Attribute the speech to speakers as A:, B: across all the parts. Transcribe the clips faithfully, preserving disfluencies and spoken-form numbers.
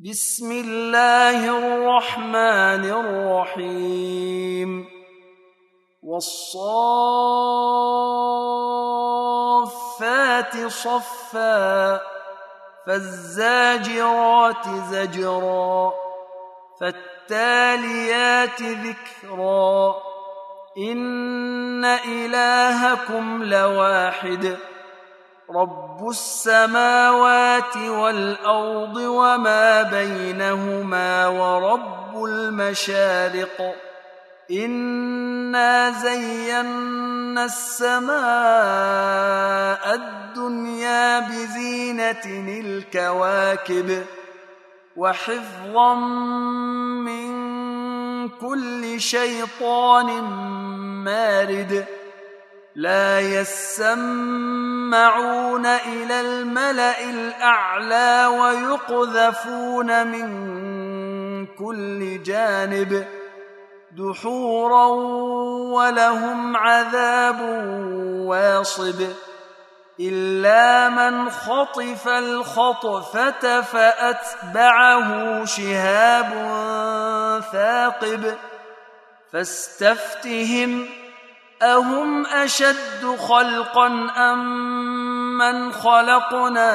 A: بسم الله الرحمن الرحيم والصافات صفا فالزاجرات زجرا فالتاليات ذكرا إن إلهكم لواحد رب السماوات والأرض وما بينهما ورب المشارق إنا زينا السماء الدنيا بزينة الكواكب وحفظا من كل شيطان مارد لا يسمعون إلى الملأ الأعلى ويقذفون من كل جانب دحورا ولهم عذاب واصب إلا من خطف الخطفة فأتبعه شهاب ثاقب فاستفتهم أهم أشد خلقا أم من خلقنا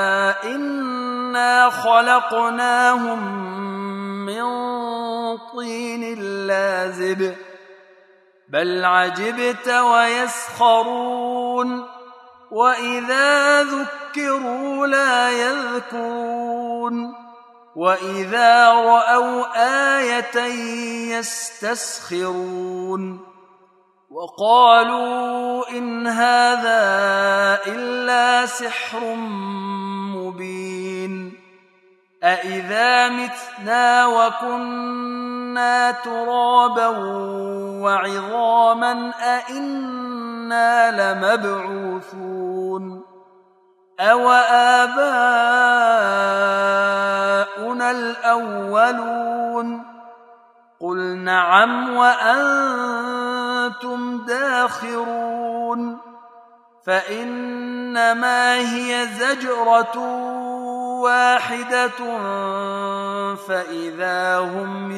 A: إنا خلقناهم من طين لازب بل عجبت ويسخرون وإذا ذكروا لا يذكرون وإذا رأوا آية يستسخرون وقالوا إن هذا إلا سحر مبين أإذا متنا وكنا ترابا وعظاما أإنا لمبعوثون أو آباؤنا الأولون قل نعم وأنتم داخرون فإنما هي زجرة واحدة فإذا هم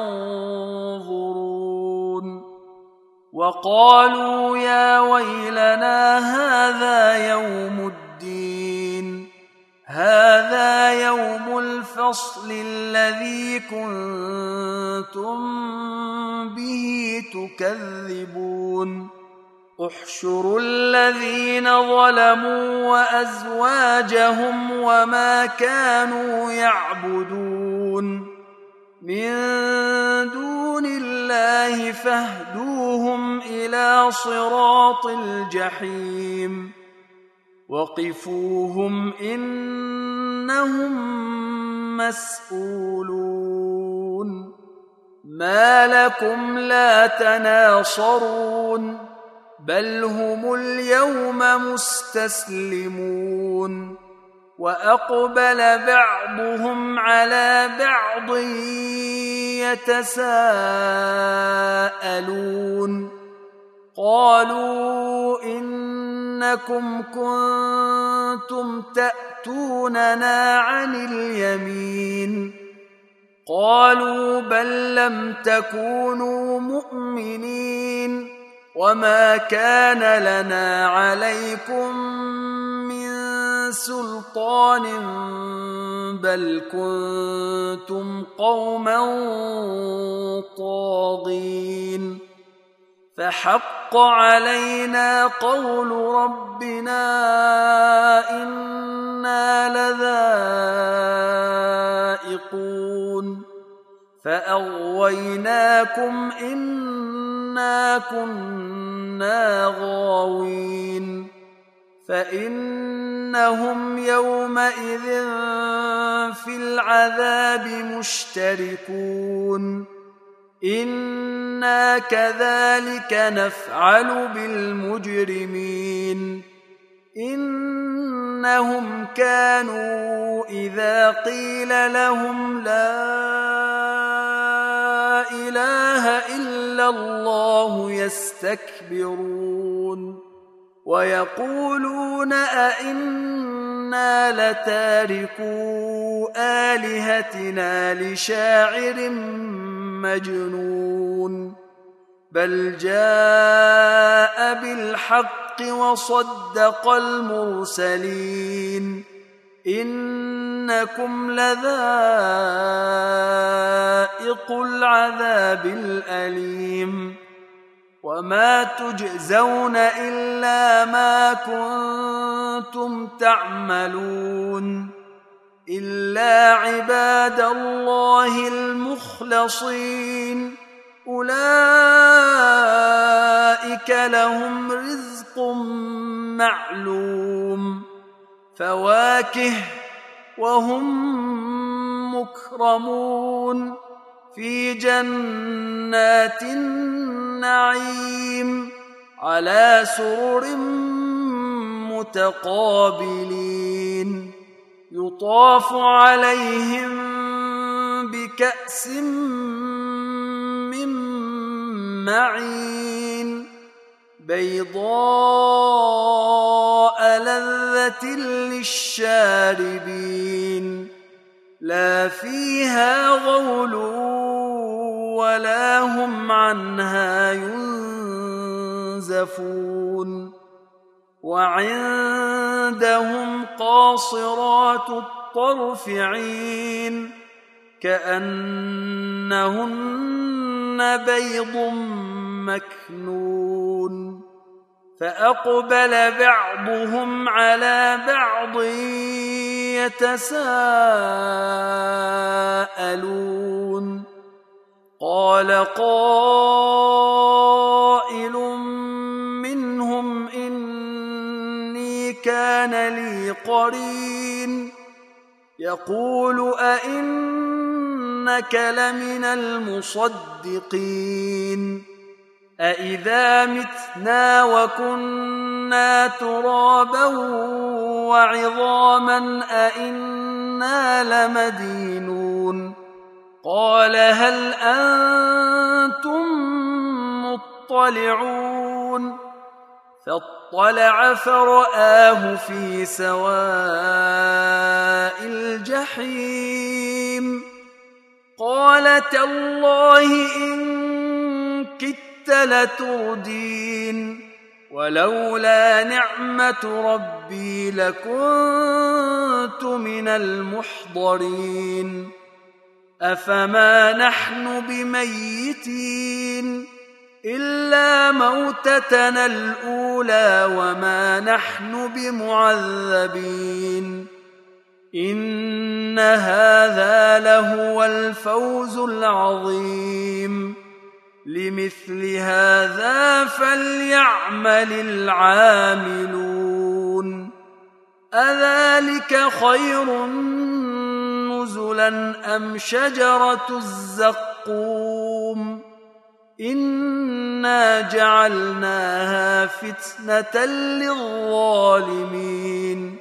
A: ينظرون وقالوا يا ويلنا هذا يوم الدين هذا يوم الفصل الذي كنتم به تكذبون احشروا الذين ظلموا وأزواجهم وما كانوا يعبدون من دون الله فاهدوهم إلى صراط الجحيم وقفوهم إنهم مسؤولون ما لكم لا تناصرون بل هم اليوم مستسلمون وأقبل بعضهم على بعض يتساءلون قالوا إنكم كنتم تأتوننا عن اليمين قالوا بل لم تكونوا مؤمنين وما كان لنا عليكم من سلطان بل كنتم قوما طاغين فحق علينا قول ربنا إنا لذائقون فأغويناكم إنا كنا غاوين فإنهم يومئذ في العذاب مشتركون إنا كذلك نفعل بالمجرمين إنهم كانوا إذا قيل لهم لا إله إلا الله يستكبرون ويقولون أئنا إنا لتاركو آلهتنا لشاعر مجنون بل جاء بالحق وصدق المرسلين إنكم لذائق العذاب الأليم وما تجزون إلا ما كنتم تعملون إلا عباد الله المخلصين أولئك لهم رزق معلوم فواكه وهم مكرمون في جنات النعيم على سرر متقابلين يطاف عليهم بكأس من معين بيضاء لذة للشاربين لا فيها غول ولا هم عنها ينزفون وعندهم قاصرات الطرف عين كأنهن بيض مكنون فأقبل بعضهم على بعض يتساءلون قال قائل منهم إني كان لي قرين يقول أئنك لمن المصدقين أإذا متنا وكنا ترابا وعظاما أئنا لمدينون قال هل أنتم مطلعون فاطلع فرآه في سواء الجحيم قال تالله إن كدت لتردين ولولا نعمة ربي لكنت من المحضرين أفما نحن بميتين إلا موتتنا الأولى وما نحن بمعذبين إن هذا لهو الفوز العظيم لمثل هذا فليعمل العاملون أذلك خير نزلا أم شجرة الزقوم إنا جعلناها فتنة للظالمين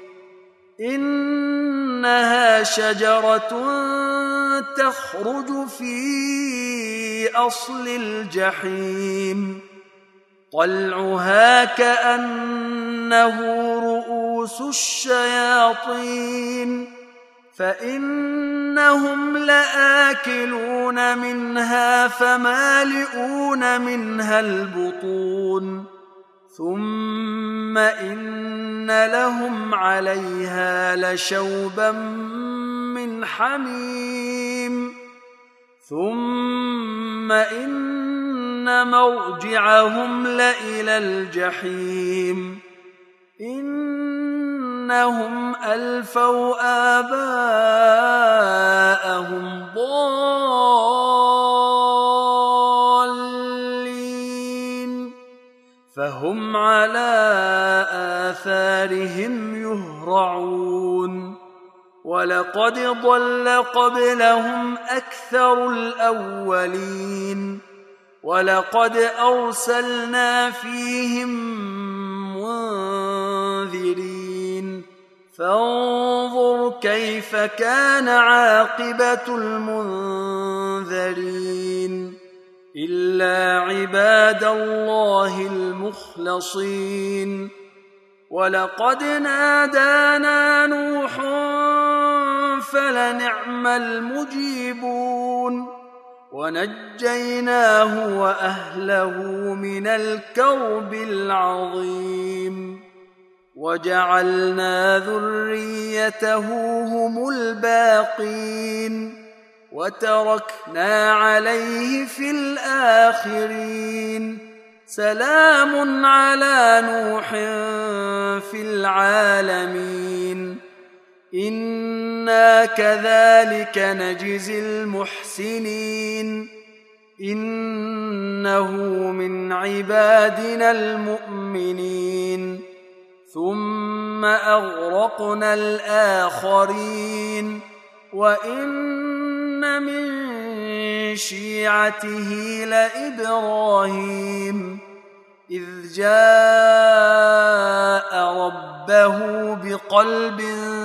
A: إنها شجرة تخرج في أصل الجحيم طلعها كأنه رؤوس الشياطين فإنهم لآكلون منها فمالئون منها البطون ثم إن لهم عليها لشوبا من حميم ثم إن مرجعهم لإلى الجحيم إنهم ألفوا آباءهم ضالين فهم على آثارهم يهرعون ولقد ضل قبلهم أكثر الأولين ولقد أرسلنا فيهم منذرين فانظر كيف كان عاقبة المنذرين إلا عباد الله المخلصين ولقد نادانا نوح فلنعم المجيبون ونجيناه وأهله من الكرب العظيم وجعلنا ذريته هم الباقين وتركنا عليه في الآخرين سلام على نوح في العالمين إنا كذلك نجزي المحسنين إنه من عبادنا المؤمنين ثم أغرقنا الآخرين وإن من شيعته لإبراهيم إذ جاء ربه بقلب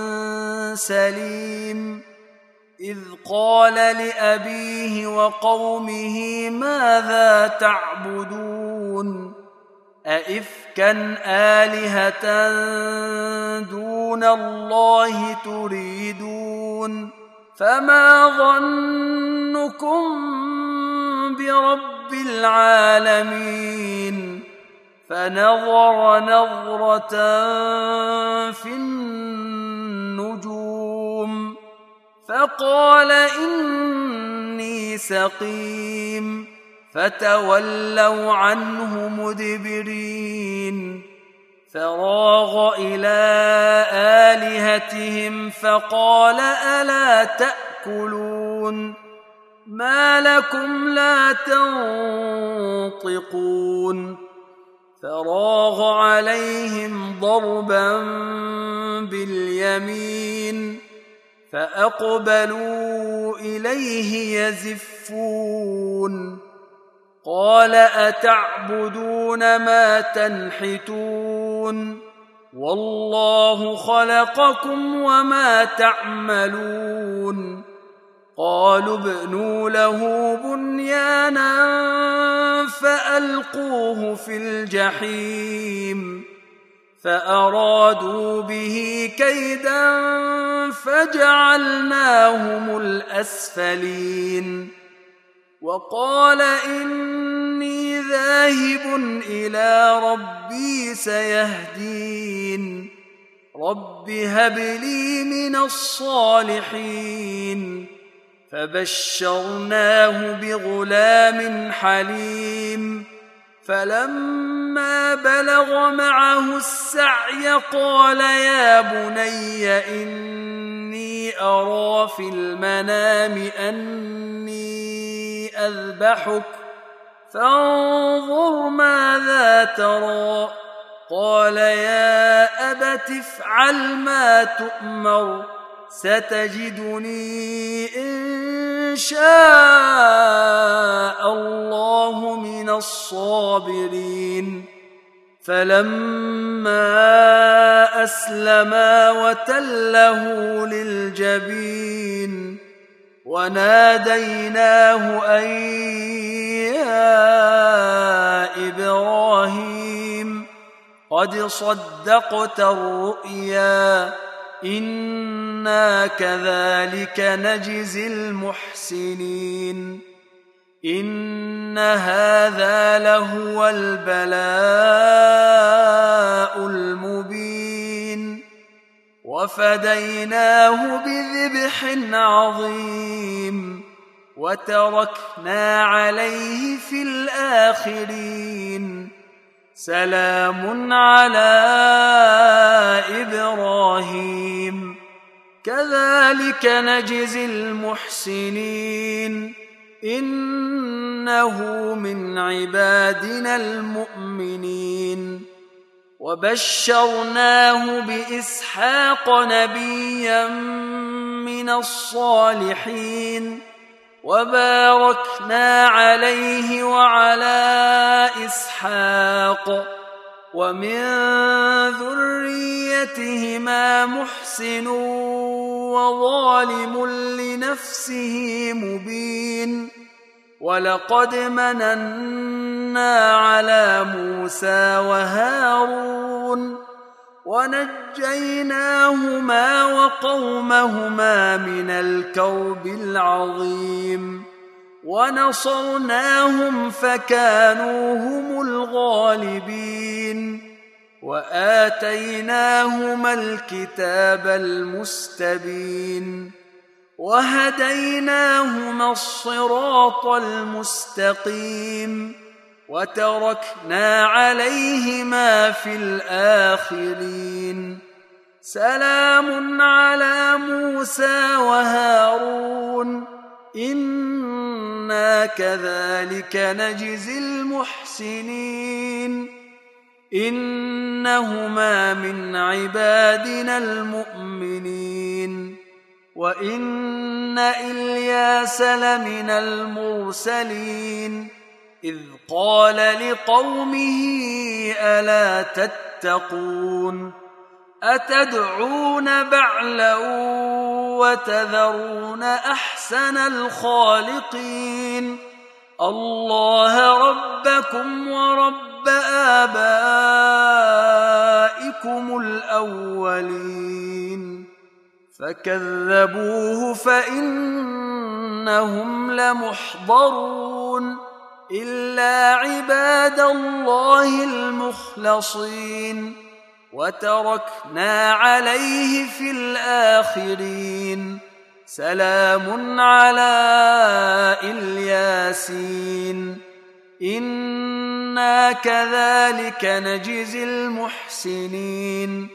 A: سليم إذ قال لأبيه وقومه ماذا تعبدون أئفكا آلهة دون الله تريدون فما ظنكم برب العالمين فنظر نظرة في النجوم فقال إني سقيم فتولوا عنه مدبرين فراغ إلى آلهتهم فقال ألا تأكلون ما لكم لا تنطقون فراغ عليهم ضربا باليمين فأقبلوا إليه يزفون قال أتعبدون ما تنحتون والله خلقكم وما تعملون قالوا ابنوا له بنيانا فألقوه في الجحيم فأرادوا به كيدا فجعلناهم الأسفلين وقال إني ذاهب إلى ربي سيهدين رب هب لي من الصالحين فبشرناه بغلام حليم فلما بلغ معه السعي قال يا بني إني أرى في المنام أني أذبحك فانظر ماذا ترى قال يا أبت افعل ما تؤمر ستجدني إن شاء الله من الصابرين فلما أسلما وتله للجبين وناديناه أن يا إبراهيم قد صدقت الرؤيا إنا كذلك نجزي المحسنين إن هذا لهو البلاء المبين وفديناه بذبح عظيم وتركنا عليه في الآخرين سلام على إبراهيم كذلك نجزي المحسنين إنه من عبادنا المؤمنين وبشرناه بإسحاق نبيا من الصالحين وباركنا عليه وعلى إسحاق ومن ذريتهما محسن وظالم لنفسه مبين ولقد مننا على موسى وهارون ونجيناهما وقومهما من الكرب العظيم ونصرناهم فكانوا هم الغالبين وآتيناهما الكتاب المستبين وهديناهما الصراط المستقيم وتركنا عليهما في الآخرين سلام على موسى وهارون إنا كذلك نجزي المحسنين إنهما من عبادنا المؤمنين وإن إلياس لمن المرسلين إذ قال لقومه ألا تتقون أتدعون بعلا وتذرون أحسن الخالقين الله ربكم ورب آبائكم الأولين فكذبوه فإنهم لمحضرون إلا عباد الله المخلصين وتركنا عليه في الآخرين سلام على الياسين إنا كذلك نجزي المحسنين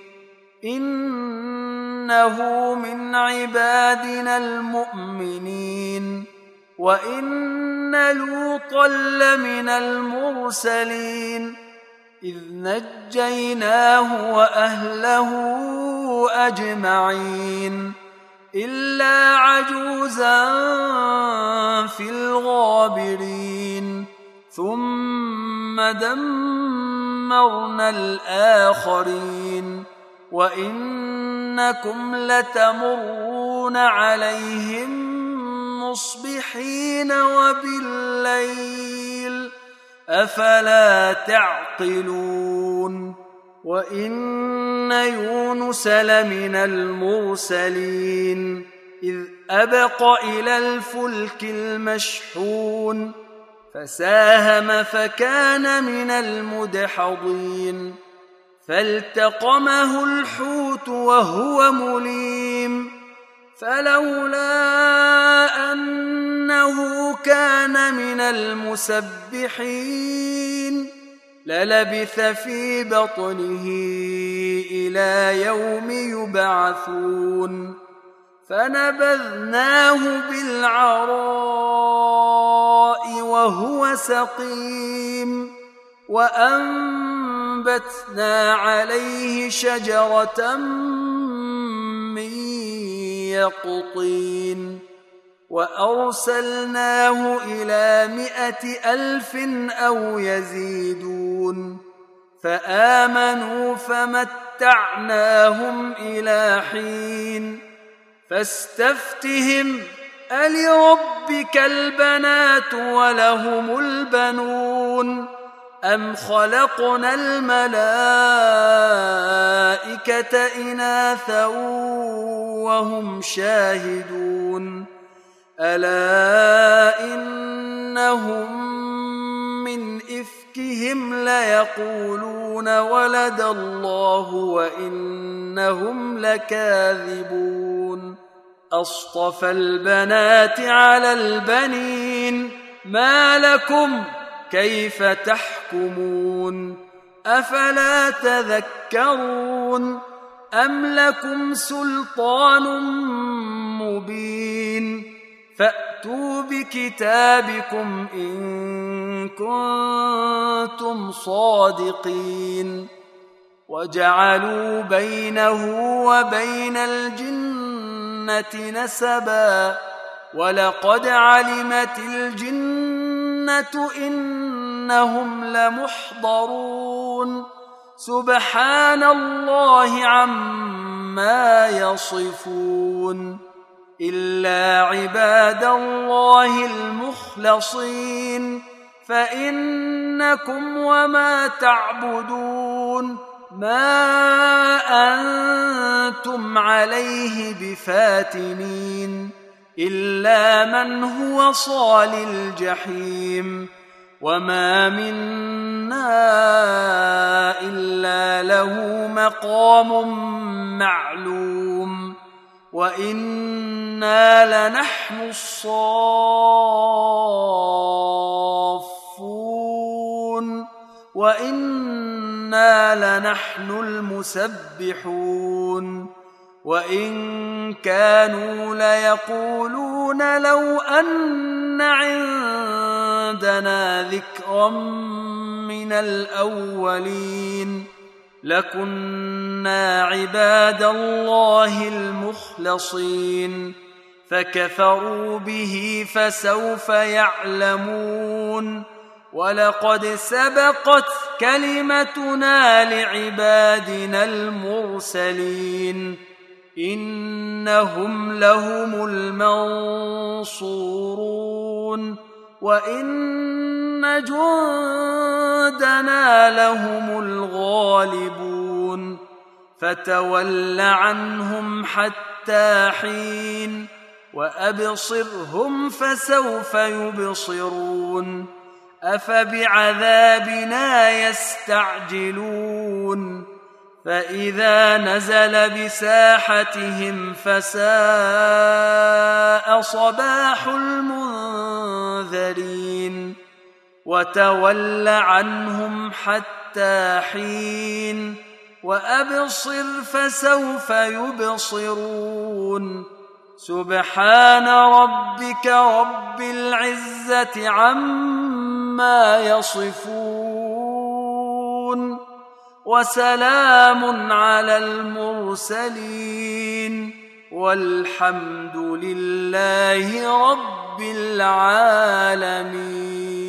A: إنه من عبادنا المؤمنين وإن لوطا لمن المرسلين إذ نجيناه وأهله أجمعين إلا عجوزا في الغابرين ثم دمرنا الآخرين وإنكم لتمرون عليهم مصبحين وبالليل أفلا تعقلون وإن يونس لمن المرسلين إذ أبق إلى الفلك المشحون فساهم فكان من المدحضين فالتقمه الحوت وهو مليم فلولا أنه كان من المسبحين للبث في بطنه إلى يوم يبعثون فنبذناه بالعراء وهو سقيم وأنبتنا عليه شجرة من يقطين وأرسلناه إلى مائة ألف أو يزيدون فآمنوا فمتعناهم إلى حين فاستفتهم ألربك البنات ولهم البنون أم خلقنا الملائكة إناثا وهم شاهدون ألا إنهم من إفكهم ليقولون ولد الله وإنهم لكاذبون أصطفى البنات على البنين ما لكم كيف تحكمون أفلا تذكرون أم لكم سلطان مبين فأتوا بكتابكم إن كنتم صادقين وجعلوا بينه وبين الجنة نسبا ولقد علمت الجنة إنهم لمحضرون سبحان الله عما يصفون إلا عباد الله المخلصين فإنكم وما تعبدون ما أنتم عليه بفاتنين إلا من هو صال الجحيم وما منا إلا له مقام معلوم وإنا لنحن الصافون وإنا لنحن المسبحون وإن كانوا ليقولون لو أن عندنا ذكرا من الأولين لكنا عباد الله المخلصين فكفروا به فسوف يعلمون ولقد سبقت كلمتنا لعبادنا المرسلين إنهم لهم المنصورون وإن جندنا لهم الغالبون فتول عنهم حتى حين وأبصرهم فسوف يبصرون أفبعذابنا يستعجلون فإذا نزل بساحتهم فساء صباح المنذرين وتول عنهم حتى حين وأبصر فسوف يبصرون سبحان ربك رب العزة عما يصفون وسلام على المرسلين والحمد لله رب العالمين.